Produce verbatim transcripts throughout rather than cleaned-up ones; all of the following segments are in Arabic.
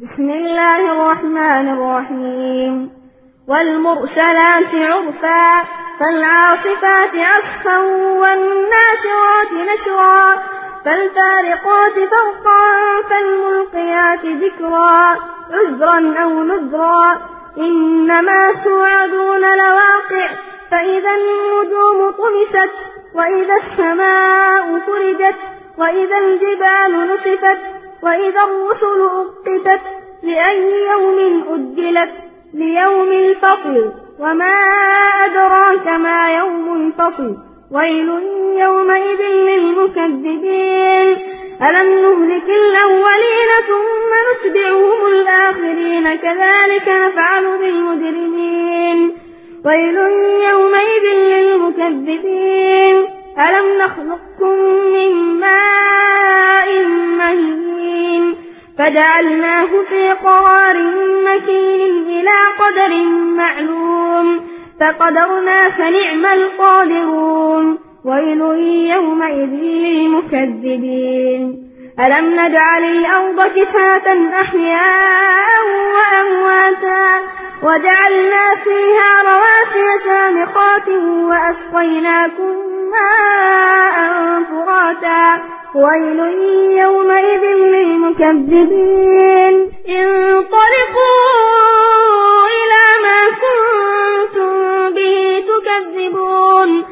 بسم الله الرحمن الرحيم والمرسلات عرفا فالعاصفات عصفا والناشرات نشرا فالفارقات فرقا فالملقيات ذكرا عذرا أو نذرا إنما توعدون لواقع فإذا النجوم طمست وإذا السماء فرجت وإذا الجبال نصفت وإذا الرسل أقتت لأي يوم أجلت ليوم الفصل وما أدراك ما يوم الفصل ويل يومئذ للمكذبين ألم نهلك الأولين ثم نتبعهم الآخرين كذلك نفعل بالمجرمين ويل يومئذ للمكذبين ألم نخلقكم من ماء مهين فجعلناه في قرار مكين إلى قدر معلوم فقدرنا فنعم القادرون ويل يومئذ للمكذبين ألم نجعل الأرض كفاة أحياء وأمواتا وجعلنا فيها رواسي شامخات وأسقيناكم ماء فراتا ويل يومئذ للمكذبين انطلقوا إلى ما كنتم به تكذبون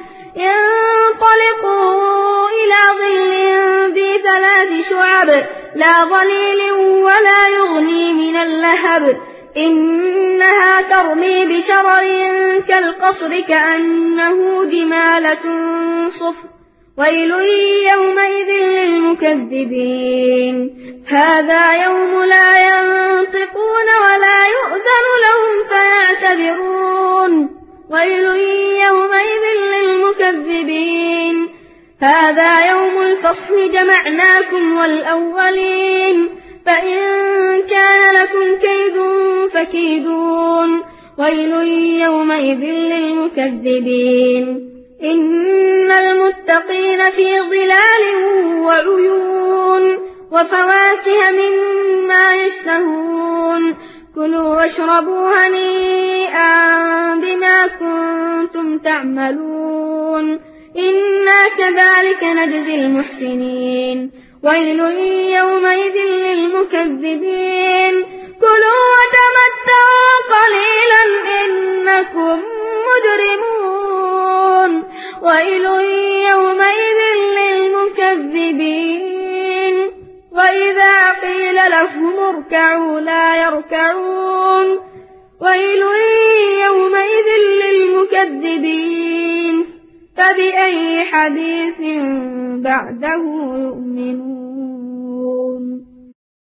انطلقوا إلى ظل ذي ثلاث شعب لا ظليل ولا يغني من اللهب إنها ترمي بشرر كالقصر كأنه جمالة صفر ويل يومئذ للمكذبين هذا يوم لا ينطقون ولا يؤذن لهم فيعتذرون ويل يومئذ للمكذبين هذا يوم الفصل جمعناكم والأولين فإن كان لكم كيد فكيدون ويل يومئذ للمكذبين إن المتقين في ظلال وعيون وفواكه مما يشتهون كلوا واشربوا هنيئا بما كنتم تعملون إنا كذلك نجزي المحسنين ويل يومئذ للمكذبين كلوا وتمتعوا قليلا إنكم مجرمون ويل يومئذ للمكذبين وإذا قيل لهم اركعوا لا يركعون ويل يومئذ للمكذبين فبأي حديث بعده يؤمنون.